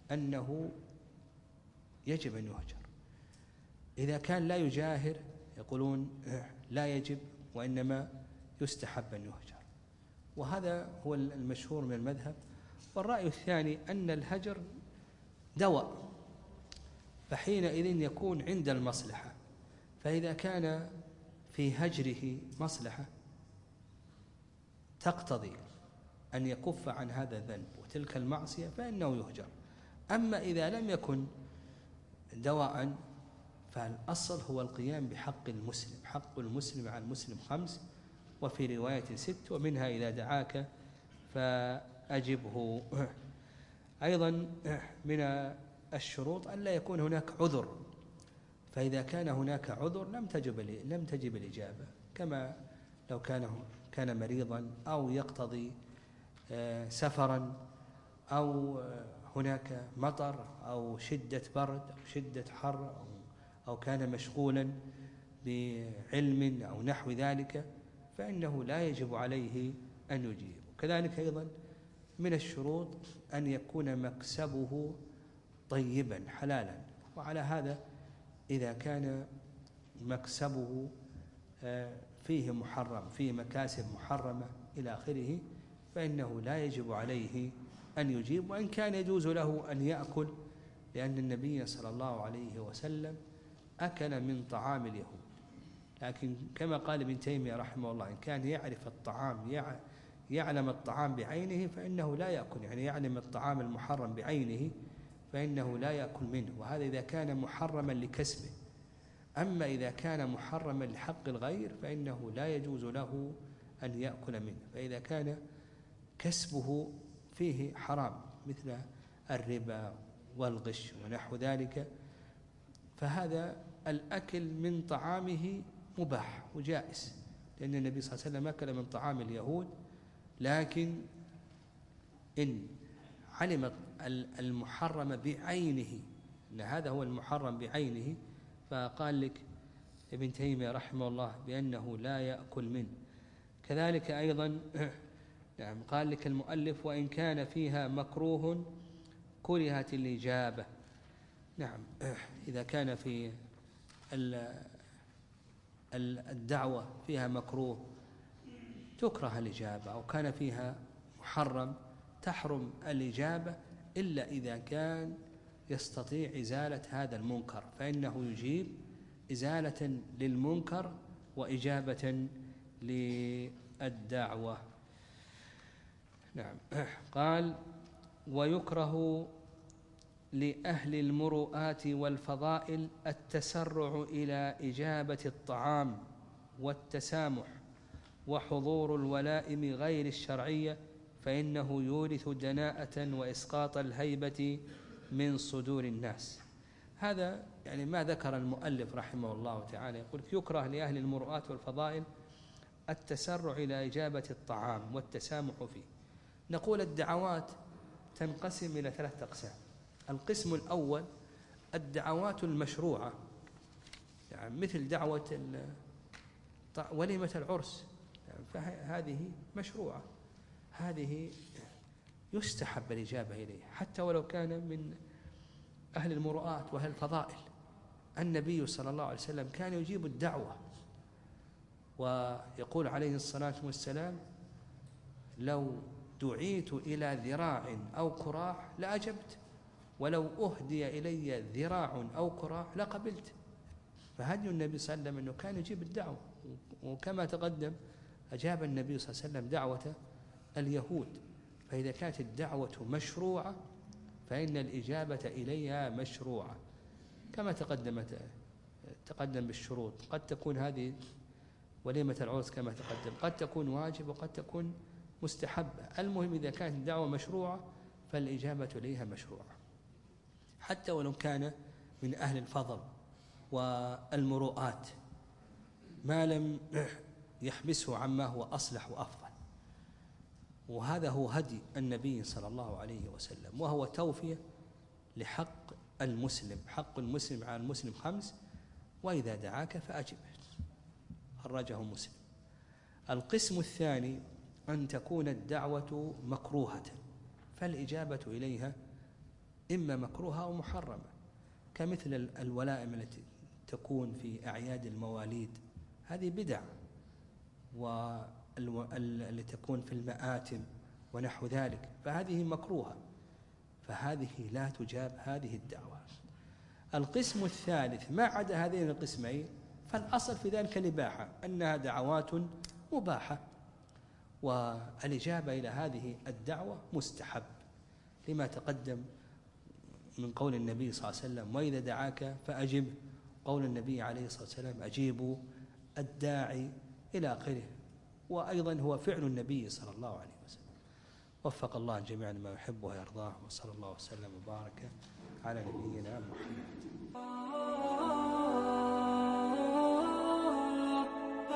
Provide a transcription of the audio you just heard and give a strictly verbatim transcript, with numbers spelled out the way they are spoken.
أنه يجب أن يهجر. إذا كان لا يجاهر يقولون لا يجب وإنما يستحب أن يهجر، وهذا هو المشهور من المذهب. والرأي الثاني أن الهجر دواء، فحينئذ يكون عند المصلحة، فإذا كان في هجره مصلحة تقتضي أن يكف عن هذا الذنب وتلك المعصية فإنه يهجر. أما إذا لم يكن دواء فالأصل هو القيام بحق المسلم. حق المسلم على المسلم خمس، وفي رواية ست، ومنها إذا دعاك فأجبه. أيضا من الشروط أن لا يكون هناك عذر، فإذا كان هناك عذر لم تجب لم تجب الإجابة، كما لو كان كان مريضا أو يقتضي سفرا أو هناك مطر أو شدة برد أو شدة حر أو, أو كان مشغولا بعلم أو نحو ذلك، فإنه لا يجب عليه أن يجيب. وكذلك أيضا من الشروط أن يكون مكسبه طيبا حلالا، وعلى هذا إذا كان مكسبه فيه محرم، فيه مكاسب محرمة إلى آخره، فإنه لا يجب عليه أن يجيب، وإن كان يجوز له أن يأكل، لأن النبي صلى الله عليه وسلم أكل من طعام اليهود. لكن كما قال ابن تيمية رحمه الله، إن كان يعرف الطعام يعلم الطعام بعينه فإنه لا يأكل، يعني يعلم الطعام المحرم بعينه فإنه لا يأكل منه، وهذا إذا كان محرما لكسبه. أما إذا كان محرما لحق الغير فإنه لا يجوز له أن يأكل منه. فإذا كان كسبه فيه حرام مثل الربا والغش ونحو ذلك، فهذا الأكل من طعامه مباح وجائز، لأن النبي صلى الله عليه وسلم أكل من طعام اليهود. لكن إن علم المحرم بعينه أن هذا هو المحرم بعينه، فقال لك ابن تيمية رحمه الله بأنه لا يأكل منه. كذلك أيضا نعم قال لك المؤلف وإن كان فيها مكروه كرهت الإجابة. نعم إذا كان في الدعوة فيها مكروه تكره الإجابة، أو كان فيها محرم تحرم الإجابة، إلا إذا كان يستطيع إزالة هذا المنكر فإنه يجيب إزالة للمنكر وإجابة للدعوة. نعم قال ويكره لأهل المروءات والفضائل التسرع إلى إجابة الطعام والتسامح وحضور الولائم غير الشرعية، فإنه يورث دناءة وإسقاط الهيبة من صدور الناس. هذا يعني ما ذكر المؤلف رحمه الله تعالى، يقول يكره لأهل المروءات والفضائل التسرع إلى إجابة الطعام والتسامح فيه. نقول الدعوات تنقسم إلى ثلاثة أقسام. القسم الأول الدعوات المشروعة، يعني مثل دعوة وليمة العرس، يعني فهذه مشروعة، هذه يستحب الإجابة إليها حتى ولو كان من أهل المروءات وأهل الفضائل. النبي صلى الله عليه وسلم كان يجيب الدعوة، ويقول عليه الصلاة والسلام لو دعيت إلى ذراع أو كراع لأجبت، ولو أهدي إلي ذراع أو كراع لقبلت. فهدي النبي صلى الله عليه وسلم أنه كان يجيب الدعوة، وكما تقدم أجاب النبي صلى الله عليه وسلم دعوة اليهود. فإذا كانت الدعوة مشروعة فإن الإجابة إليها مشروعة كما تقدمت تقدم بالشروط. قد تكون هذه وليمة العرس كما تقدم، قد تكون واجب وقد تكون مستحبة. المهم إذا كانت الدعوة مشروعة فالإجابة إليها مشروعة، حتى ولو كان من أهل الفضل والمروءات، ما لم يحبسه عما هو أصلح وأفضل. وهذا هو هدي النبي صلى الله عليه وسلم، وهو توفية لحق المسلم. حق المسلم على المسلم خمس، وإذا دعاك فأجب، خرجه مسلم. القسم الثاني أن تكون الدعوة مكروهة فالإجابة إليها إما مكروهة أو محرمة، كمثل الولائم التي تكون في أعياد المواليد، هذه بدع، والتي تكون في المآتم ونحو ذلك فهذه مكروهة، فهذه لا تجاب هذه الدعوات. القسم الثالث ما عدا هذين القسمين فالأصل في ذلك الإباحة، أنها دعوات مباحة، والإجابة إلى هذه الدعوة مستحب لما تقدم من قول النبي صلى الله عليه وسلم: وإذا دعاك فأجب، قول النبي عليه الصلاة والسلام: أجيبوا الداعي، إلى آخره. وأيضا هو فعل النبي صلى الله عليه وسلم. وفق الله جميعا ما يحب ويرضاه، وصلى الله وسلم وبارك على نبينا محمد.